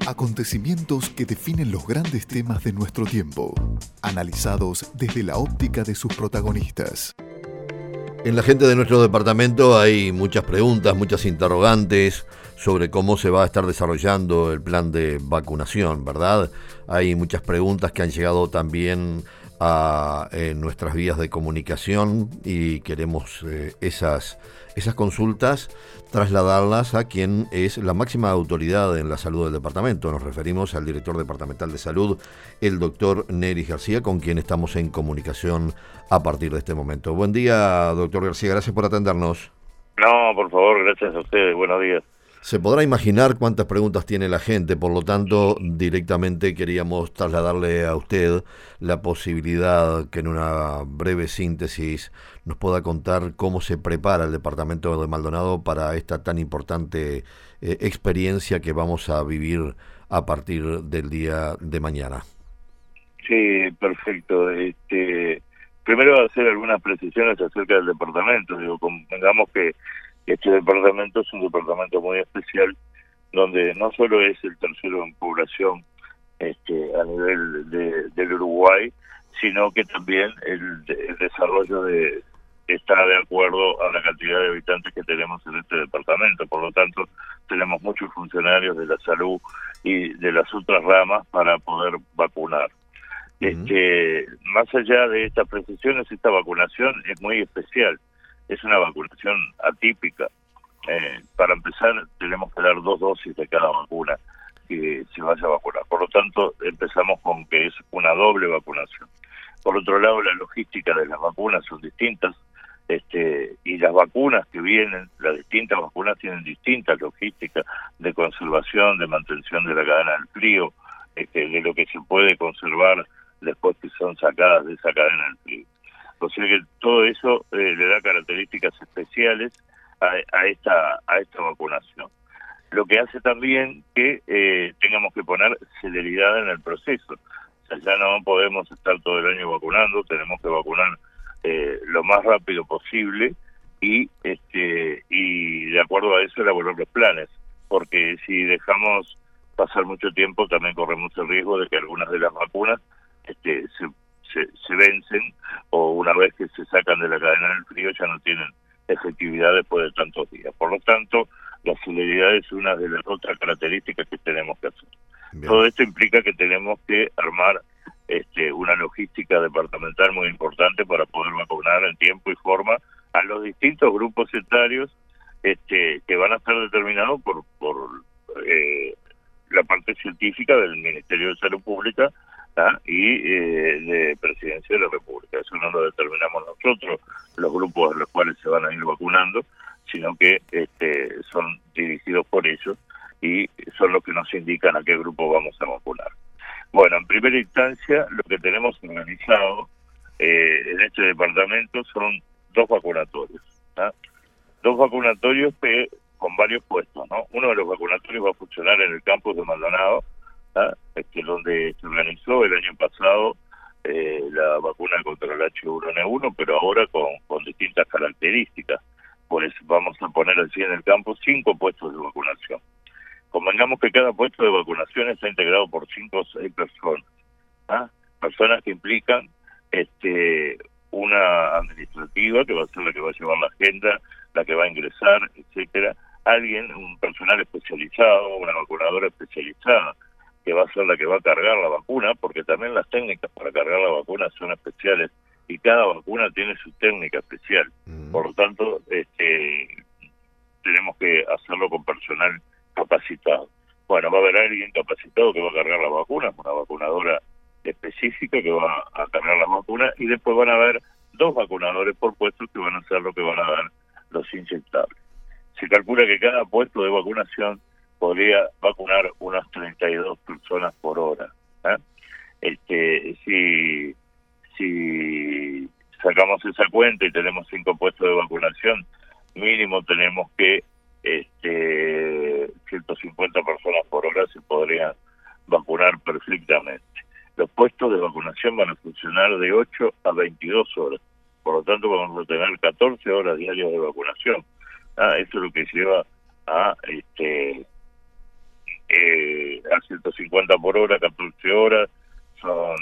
Acontecimientos que definen los grandes temas de nuestro tiempo, analizados desde la óptica de sus protagonistas. En la gente de nuestro departamento hay muchas preguntas, muchas interrogantes sobre cómo se va a estar desarrollando el plan de vacunación, ¿verdad? Hay muchas preguntas que han llegado también a nuestras vías de comunicación y queremos esas consultas trasladarlas a quien es la máxima autoridad en la salud del departamento. Nos referimos al director departamental de salud, el doctor Nery García, con quien estamos en comunicación a partir de este momento. Buen día, doctor García, gracias por atendernos. No, por favor, gracias a ustedes, buenos días. Se podrá imaginar cuántas preguntas tiene la gente, por lo tanto, directamente queríamos trasladarle a usted la posibilidad que en una breve síntesis nos pueda contar cómo se prepara el departamento de Maldonado para esta tan importante experiencia que vamos a vivir a partir del día de mañana. Sí, perfecto. Primero hacer algunas precisiones acerca del departamento. Convengamos que este departamento es un departamento muy especial, donde no solo es el tercero en población a nivel del Uruguay, sino que también el desarrollo está de acuerdo a la cantidad de habitantes que tenemos en este departamento. Por lo tanto, tenemos muchos funcionarios de la salud y de las otras ramas para poder vacunar. Más allá de estas precisiones, esta vacunación es muy especial. Es una vacunación atípica. Para empezar, tenemos que dar 2 dosis de cada vacuna que se vaya a vacunar. Por lo tanto, empezamos con que es una doble vacunación. Por otro lado, la logística de las vacunas son distintas, y las vacunas que vienen, las distintas vacunas tienen distintas logísticas de conservación, de mantención de la cadena del frío, de lo que se puede conservar después que son sacadas de esa cadena del frío. O sea que todo eso le da características especiales a esta vacunación. Lo que hace también que tengamos que poner celeridad en el proceso. O sea, ya no podemos estar todo el año vacunando, tenemos que vacunar lo más rápido posible y de acuerdo a eso elaborar los planes. Porque si dejamos pasar mucho tiempo, también corremos el riesgo de que algunas de las vacunas se vencen, o una vez que se sacan de la cadena del frío ya no tienen efectividad después de tantos días. Por lo tanto, la celeridad es una de las otras características que tenemos que hacer. Bien. Todo esto implica que tenemos que armar una logística departamental muy importante para poder vacunar en tiempo y forma a los distintos grupos etarios que van a estar determinados por la parte científica del Ministerio de Salud Pública y de Presidencia de la República. Eso no lo determinamos nosotros, los grupos a los cuales se van a ir vacunando, sino que son dirigidos por ellos y son los que nos indican a qué grupo vamos a vacunar. Bueno, en primera instancia, lo que tenemos organizado en este departamento son 2 vacunatorios. Dos vacunatorios con varios puestos, ¿no? Uno de los vacunatorios va a funcionar en el campus de Maldonado, donde se organizó el año pasado la vacuna contra el H1N1, pero ahora con distintas características. Pues vamos a poner así en el campo 5 puestos de vacunación. Convengamos que cada puesto de vacunación está integrado por 5 o 6 personas. Personas que implican una administrativa, que va a ser la que va a llevar la agenda, la que va a ingresar, etcétera. Un personal especializado, una vacunadora especializada, que va a ser la que va a cargar la vacuna, porque también las técnicas para cargar la vacuna son especiales y cada vacuna tiene su técnica especial. Por lo tanto, tenemos que hacerlo con personal capacitado. Bueno, va a haber alguien capacitado que va a cargar la vacuna, una vacunadora específica que va a cargar la vacuna, y después van a haber 2 vacunadores por puesto que van a hacer lo que van a dar los inyectables. Se calcula que cada puesto de vacunación podría vacunar unas 32 personas por hora. Si sacamos esa cuenta y tenemos 5 puestos de vacunación, mínimo tenemos que 150 personas por hora se podrían vacunar perfectamente. Los puestos de vacunación van a funcionar de 8 a 22 horas. Por lo tanto, vamos a tener 14 horas diarias de vacunación. Eso es lo que lleva a a 150 por hora, 14 horas, son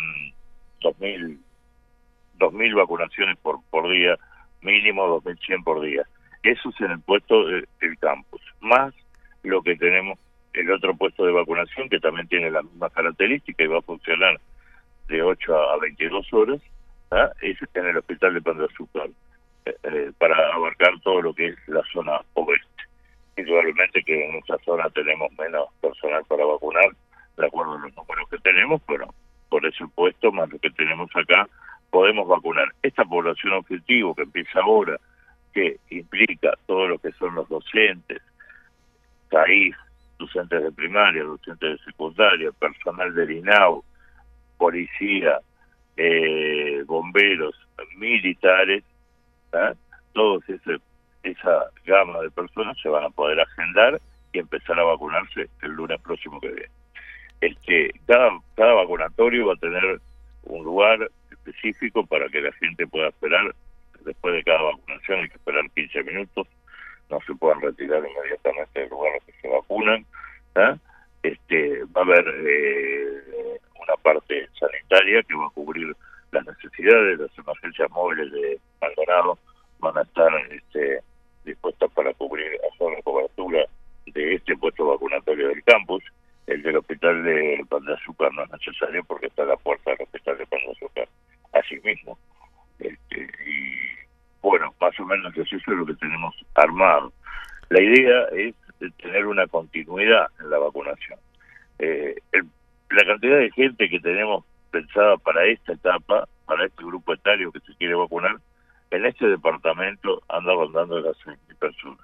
2.000 vacunaciones por día, mínimo 2.100 por día. Eso es en el puesto del campus, más lo que tenemos el otro puesto de vacunación, que también tiene las mismas características y va a funcionar de 8 a 22 horas, ¿ah? Es en el hospital de Pan de Azúcar, para abarcar todo lo que es la zona oeste. Indudablemente que en esa zona tenemos menos personal para vacunar, de acuerdo a los números que tenemos, pero por ese puesto, más lo que tenemos acá, podemos vacunar. Esta población objetivo que empieza ahora, que implica todo lo que son los docentes, CAIF, docentes de primaria, docentes de secundaria, personal del INAU, policía, bomberos, militares, ¿eh? Todos esa gama de personas se van a poder agendar y empezar a vacunarse el lunes próximo que viene. Cada vacunatorio va a tener un lugar específico para que la gente pueda esperar. Después de cada vacunación hay que esperar 15 minutos, no se puedan retirar inmediatamente del lugar en que se vacunan, ¿eh? Va a haber una parte sanitaria que va a cubrir las necesidades. Las emergencias móviles de Maldonado van a estar dispuestas para cubrir, hacer la cobertura de este puesto vacunatorio del campus. El del hospital de Pan de Azúcar no es necesario porque está a la puerta del hospital de Pan de Azúcar, así mismo. Y bueno, más o menos eso es lo que tenemos armado. La idea es tener una continuidad en la vacunación. La cantidad de gente que tenemos pensada para esta etapa, para este grupo etario que se quiere vacunar, en este departamento anda rondando las 6.000 personas.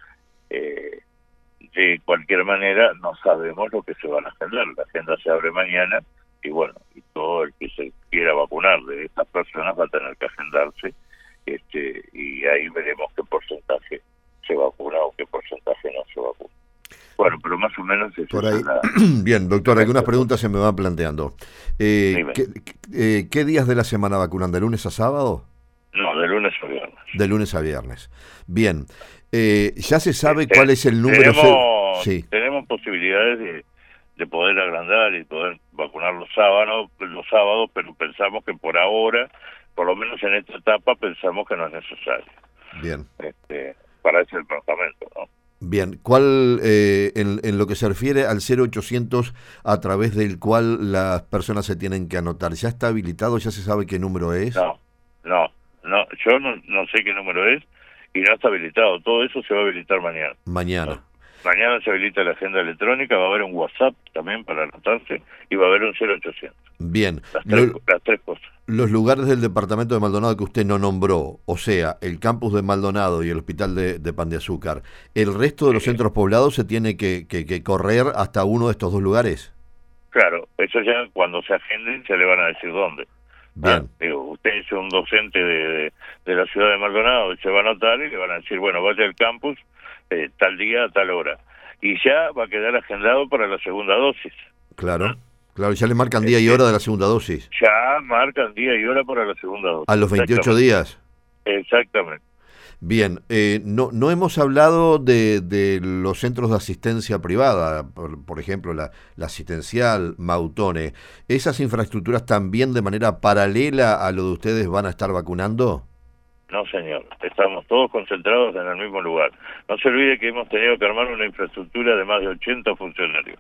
De cualquier manera, no sabemos lo que se van a agendar. La agenda se abre mañana y bueno, y todo el que se quiera vacunar de estas personas va a tener que agendarse, y ahí veremos qué porcentaje se vacuna o qué porcentaje no se vacuna. Bueno, pero más o menos eso por ahí. Es la... Bien, doctor, algunas preguntas se me van planteando. ¿Qué días de la semana vacunan? ¿De lunes a sábado? No, de lunes a viernes. De lunes a viernes. Bien. ¿Ya se sabe cuál es el número? Tenemos posibilidades de poder agrandar y poder vacunar los sábados, pero pensamos que por ahora, por lo menos en esta etapa, pensamos que no es necesario. Bien. Para ese departamento, ¿no? Bien, ¿cuál, en lo que se refiere al 0800 a través del cual las personas se tienen que anotar, ¿ya está habilitado? ¿Ya se sabe qué número es? No, yo no sé qué número es y no está habilitado. Todo eso se va a habilitar mañana. Mañana. Mañana se habilita la agenda electrónica, va a haber un WhatsApp también para anotarse y va a haber un 0800. Bien. Las tres cosas. Los lugares del departamento de Maldonado que usted no nombró, o sea, el campus de Maldonado y el hospital de Pan de Azúcar, ¿el resto de los centros poblados se tiene que correr hasta uno de estos dos lugares? Claro, eso ya cuando se agenden se le van a decir dónde. Bien. Usted es un docente de la ciudad de Maldonado y se va a anotar y le van a decir, bueno, vaya al campus tal día a tal hora. Y ya va a quedar agendado para la segunda dosis. Claro. Claro, ya le marcan día y hora de la segunda dosis. Ya marcan día y hora para la segunda dosis. ¿A los 28 días? Exactamente. Bien, no hemos hablado de los centros de asistencia privada, por ejemplo, la asistencial, Mautone. ¿Esas infraestructuras también de manera paralela a lo de ustedes van a estar vacunando? No, señor. Estamos todos concentrados en el mismo lugar. No se olvide que hemos tenido que armar una infraestructura de más de 80 funcionarios.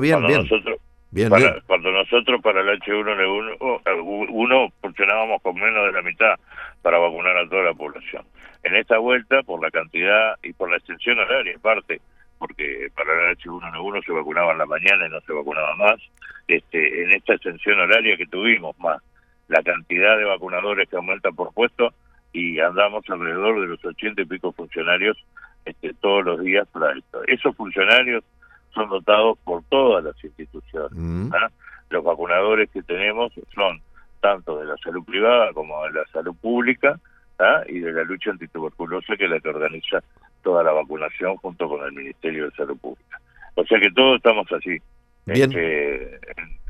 Cuando nosotros para el H1N1 funcionábamos con menos de la mitad para vacunar a toda la población. En esta vuelta, por la cantidad y por la extensión horaria, en parte, porque para el H1N1 se vacunaba en la mañana y no se vacunaba más, en esta extensión horaria que tuvimos, más la cantidad de vacunadores que aumenta por puesto, y andamos alrededor de los 80 y pico funcionarios todos los días para esto. Esos funcionarios son dotados por todas las instituciones. Los vacunadores que tenemos son tanto de la salud privada como de la salud pública, y de la lucha antituberculosa, que es la que organiza toda la vacunación junto con el Ministerio de Salud Pública. O sea que todos estamos así, Bien. en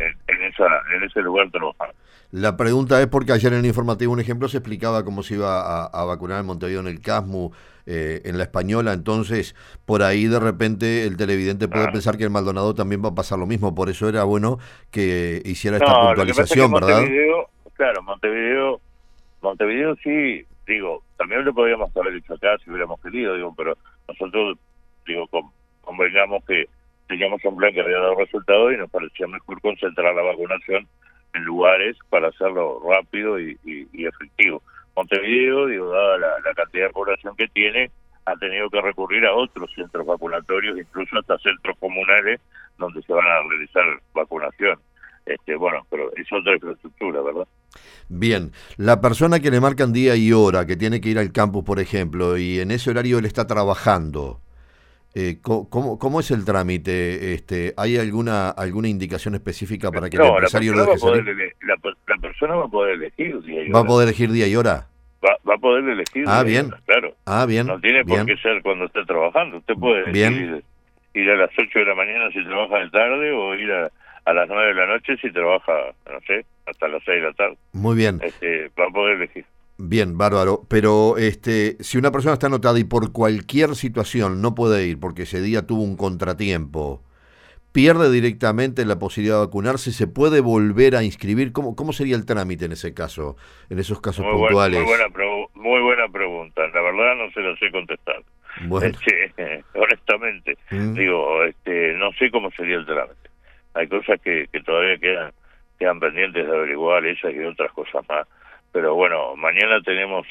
en ese lugar trabajando. La pregunta es porque ayer en el informativo, un ejemplo, se explicaba cómo se iba a vacunar en Montevideo, en el CASMU, en la Española. Entonces, por ahí de repente el televidente puede pensar que en Maldonado también va a pasar lo mismo. Por eso era bueno que hiciera esta puntualización, lo que pasa es que ¿verdad? claro, Montevideo sí, digo, también lo podríamos haber hecho acá si hubiéramos querido, digo, pero nosotros, digo, convengamos que teníamos un plan que había dado resultados y nos parecía mejor concentrar la vacunación en lugares para hacerlo rápido y efectivo. Montevideo, digo, dada la cantidad de población que tiene, ha tenido que recurrir a otros centros vacunatorios, incluso hasta centros comunales donde se van a realizar vacunación. Bueno, pero es otra infraestructura, ¿verdad? Bien, la persona que le marcan día y hora, que tiene que ir al campus, por ejemplo, y en ese horario él está trabajando, ¿cómo es el trámite? ¿Hay alguna indicación específica para que el empresario lo deje salir? La persona va a poder elegir día y hora. ¿Va a poder elegir día y hora? Va a poder elegir día y hora, claro. Bien. No tiene por qué ser cuando esté trabajando. Usted puede elegir ir a las 8 de la mañana si trabaja de tarde o ir a las 9 de la noche si trabaja, no sé, hasta las 6 de la tarde. Muy bien. Va a poder elegir. Bien, bárbaro. Pero si una persona está anotada y por cualquier situación no puede ir porque ese día tuvo un contratiempo, pierde directamente la posibilidad de vacunarse, ¿se puede volver a inscribir? ¿Cómo sería el trámite en ese caso, en esos casos puntuales? Muy buena pregunta. La verdad no se la sé contestar. Bueno. Honestamente, digo, no sé cómo sería el trámite. Hay cosas que todavía quedan pendientes de averiguar, esas y otras cosas más. Pero bueno, mañana tenemos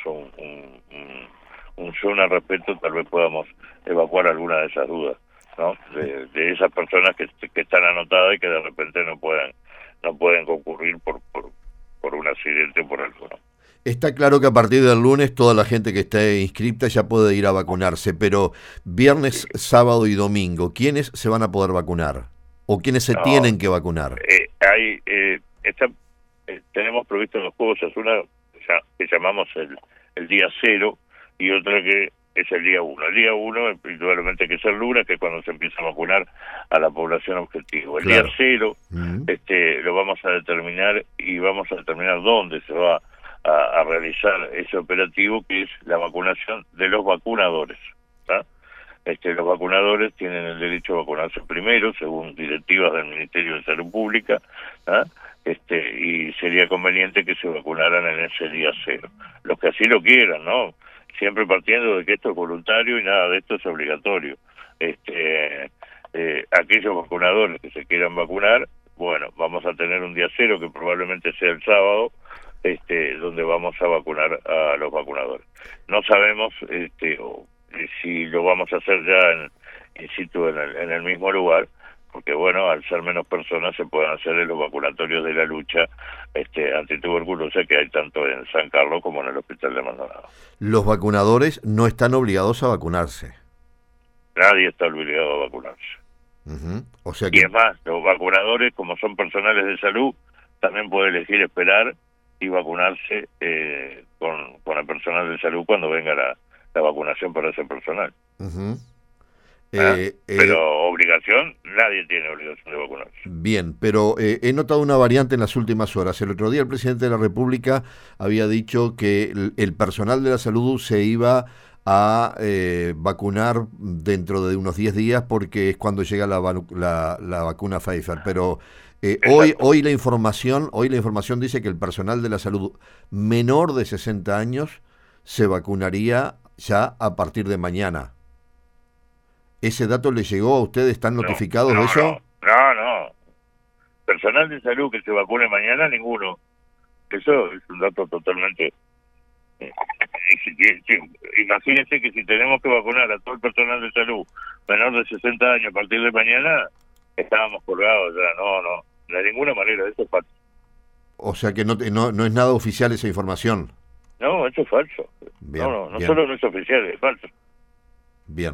un show al respecto, tal vez podamos evacuar alguna de esas dudas, ¿no? De esas personas que están anotadas y que de repente no pueden concurrir por un accidente o por algo, ¿no? Está claro que a partir del lunes toda la gente que esté inscripta ya puede ir a vacunarse, pero viernes, sábado y domingo, ¿quiénes se van a poder vacunar? ¿O quiénes se tienen que vacunar? Tenemos previsto dos cosas, una que llamamos el día cero y otra que es el día 1. El día 1, indudablemente, que es el lunes, que es cuando se empieza a vacunar a la población objetivo. El día 0 lo vamos a determinar y vamos a determinar dónde se va a realizar ese operativo, que es la vacunación de los vacunadores. ¿Tá? Los vacunadores tienen el derecho a vacunarse primero, según directivas del Ministerio de Salud Pública, ¿tá? Y sería conveniente que se vacunaran en ese día 0. Los que así lo quieran, ¿no? Siempre partiendo de que esto es voluntario y nada de esto es obligatorio. Aquellos vacunadores que se quieran vacunar, bueno, vamos a tener un día 0 que probablemente sea el sábado, donde vamos a vacunar a los vacunadores. No sabemos si lo vamos a hacer ya in situ en el mismo lugar, porque bueno, al ser menos personas se pueden hacer en los vacunatorios de la lucha antituberculosa que hay tanto en San Carlos como en el Hospital de Maldonado. Los vacunadores no están obligados a vacunarse. Nadie está obligado a vacunarse. O sea que... Y es más, los vacunadores, como son personales de salud, también pueden elegir esperar y vacunarse con el personal de salud cuando venga la vacunación para ese personal. Pero obligación, nadie tiene obligación de vacunarse. Bien, pero he notado una variante en las últimas horas. El otro día el presidente de la República había dicho que el personal de la salud se iba a vacunar dentro de unos 10 días porque es cuando llega la vacuna Pfizer, pero hoy la información dice que el personal de la salud menor de 60 años se vacunaría ya a partir de mañana. ¿Ese dato le llegó a ustedes? ¿Están notificados de eso? No. Personal de salud que se vacune mañana, ninguno. Eso es un dato totalmente... Imagínense que si tenemos que vacunar a todo el personal de salud menor de 60 años a partir de mañana, estábamos colgados ya. No, de ninguna manera, eso es falso. O sea que no es nada oficial esa información. No, eso es falso. Bien, no solo no es oficial, es falso. Bien.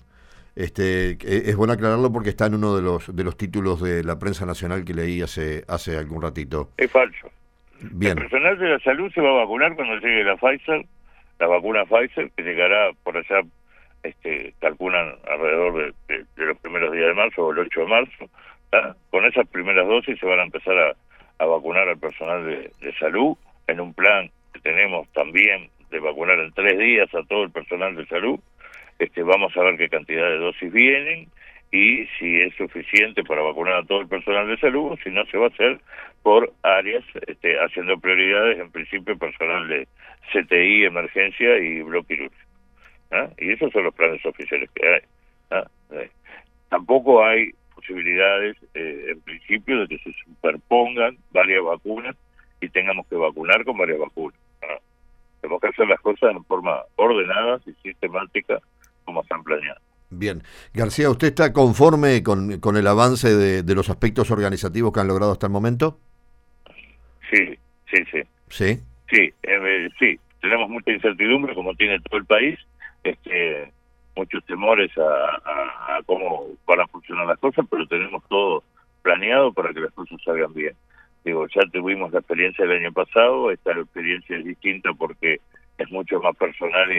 Es bueno aclararlo porque está en uno de los títulos de la prensa nacional que leí hace algún ratito. Es falso. Bien. El personal de la salud se va a vacunar cuando llegue la vacuna Pfizer, que llegará por allá, calculan alrededor de los primeros días de marzo o el 8 de marzo. ¿Tá? Con esas primeras dosis se van a empezar a vacunar al personal de salud en un plan que tenemos también de vacunar en 3 días a todo el personal de salud. Vamos a ver qué cantidad de dosis vienen y si es suficiente para vacunar a todo el personal de salud, o si no se va a hacer por áreas, haciendo prioridades, en principio personal de CTI, emergencia y bloque quirúrgico. Y esos son los planes oficiales que hay. Tampoco hay posibilidades, en principio, de que se superpongan varias vacunas y tengamos que vacunar con varias vacunas. Tenemos que hacer las cosas en forma ordenada y sistemática, como están planeadas. Bien. García, ¿usted está conforme con el avance de los aspectos organizativos que han logrado hasta el momento? Sí. ¿Sí? Sí, sí. Tenemos mucha incertidumbre, como tiene todo el país, muchos temores a cómo van a funcionar las cosas, pero tenemos todo planeado para que las cosas salgan bien. Digo, ya tuvimos la experiencia del año pasado, esta experiencia es distinta porque es mucho más personal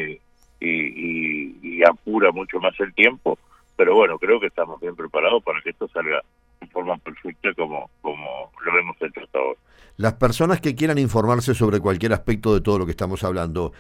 y apura mucho más el tiempo, pero bueno, creo que estamos bien preparados para que esto salga en forma perfecta como lo hemos hecho hasta ahora. Las personas que quieran informarse sobre cualquier aspecto de todo lo que estamos hablando,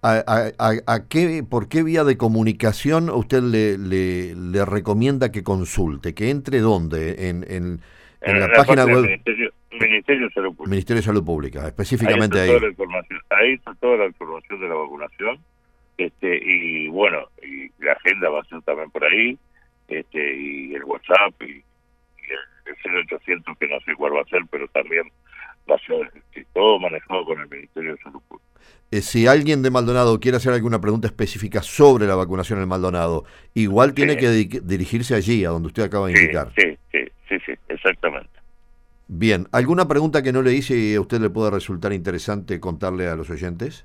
¿por qué vía de comunicación usted le recomienda que consulte? ¿Que entre dónde? ¿En la página web? Ministerio de Salud Pública. Ministerio de Salud Pública, específicamente ahí. Ahí está toda la información de la vacunación. Y bueno, y la agenda va a ser también por ahí, y el WhatsApp y el 0800, que no sé cuál va a ser, pero también va a ser todo manejado con el Ministerio de Salud Pública. Si alguien de Maldonado quiere hacer alguna pregunta específica sobre la vacunación en Maldonado, igual tiene que dirigirse allí, a donde usted acaba de indicar. Sí, exactamente. Bien, ¿alguna pregunta que no le hice y a usted le pueda resultar interesante contarle a los oyentes?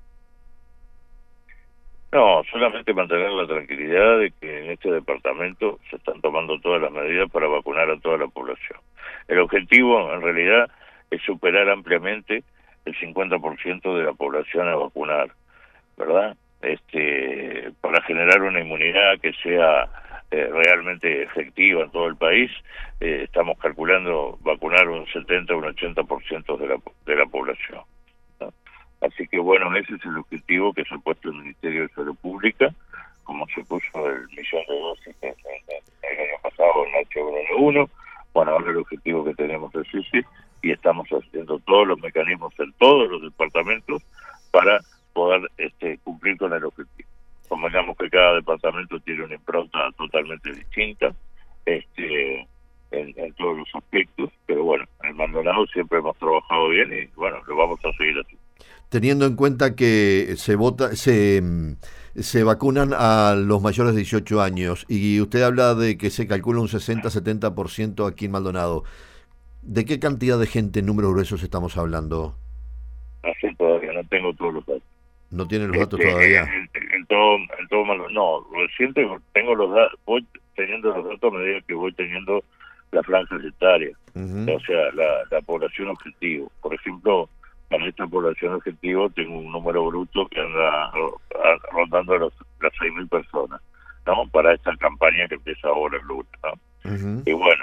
No, solamente mantener la tranquilidad de que en este departamento se están tomando todas las medidas para vacunar a toda la población. El objetivo, en realidad, es superar ampliamente el 50% de la población a vacunar, ¿verdad? Para generar una inmunidad que sea realmente efectiva en todo el país. Estamos calculando vacunar un 70 o un 80% de la población, ¿no? Así que bueno, ese es el objetivo que se ha puesto el Ministerio de Salud Pública, como se puso el 1.000.000 de dosis el año pasado en H1N1. Bueno, ahora el objetivo que tenemos es ese, y estamos haciendo todos los mecanismos en todos los departamentos para poder cumplir con el objetivo. Convengamos que cada departamento tiene una impronta totalmente distinta en todos los aspectos, pero bueno, en Maldonado siempre hemos trabajado bien y bueno, lo vamos a seguir así. Teniendo en cuenta que se vacunan a los mayores de 18 años y usted habla de que se calcula un 60-70% aquí en Maldonado, ¿de qué cantidad de gente en números gruesos estamos hablando? Así todavía no tengo todos los datos. ¿No tiene los datos todavía? En todo Maldonado. No, recién tengo los datos, voy teniendo los datos a medida que voy teniendo las franjas etarias, o sea, la población objetivo. Por ejemplo, para esta población objetivo tengo un número bruto que anda rondando las 6.000 personas, ¿no? Para esta campaña que empieza ahora en lunes, ¿no? Y bueno,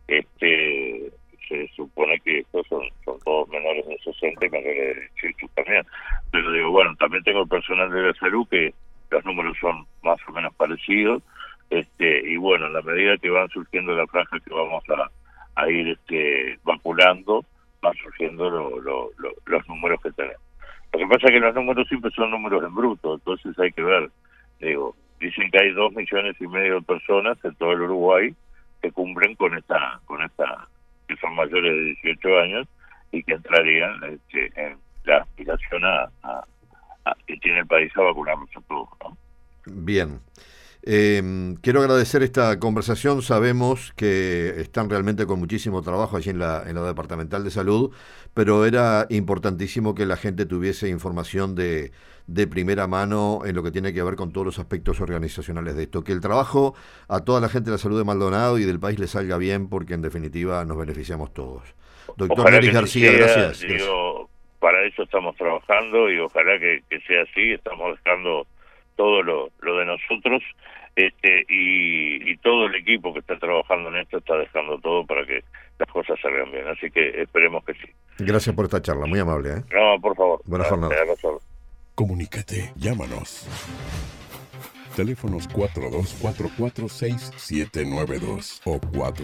se supone que estos son todos menores de 60 y menores de 18 también. Pero digo, bueno, también tengo el personal de la salud, que los números son más o menos parecidos, y bueno, en la medida que van surgiendo las franjas que vamos a ir vacunando, van surgiendo los números que tenemos. Lo que pasa es que los números siempre son números en bruto, entonces hay que ver, digo, dicen que hay 2,5 millones de personas en todo el Uruguay que cumplen con esta que son mayores de 18 años y que entrarían en la aspiración que tiene el país a vacunarnos a todos, ¿no? Bien. Quiero agradecer esta conversación. Sabemos que están realmente con muchísimo trabajo allí en la Departamental de Salud, pero era importantísimo que la gente tuviese información de primera mano en lo que tiene que ver con todos los aspectos organizacionales de esto. Que el trabajo a toda la gente de la salud de Maldonado y del país le salga bien, porque en definitiva nos beneficiamos todos. Doctor Neris García, gracias. Digo, para eso estamos trabajando y ojalá que sea así. Estamos dejando todo lo de nosotros, y todo el equipo que está trabajando en esto está dejando todo para que las cosas salgan bien. Así que esperemos que sí. Gracias por esta charla, muy amable, ¿eh? No, por favor. Buena jornada. Comunícate, llámanos. Teléfonos 42446792 o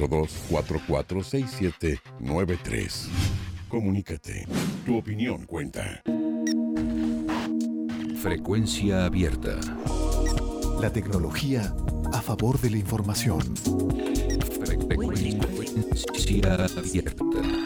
42446793. Comunícate, tu opinión cuenta. Frecuencia abierta. La tecnología a favor de la información. Frecuencia abierta.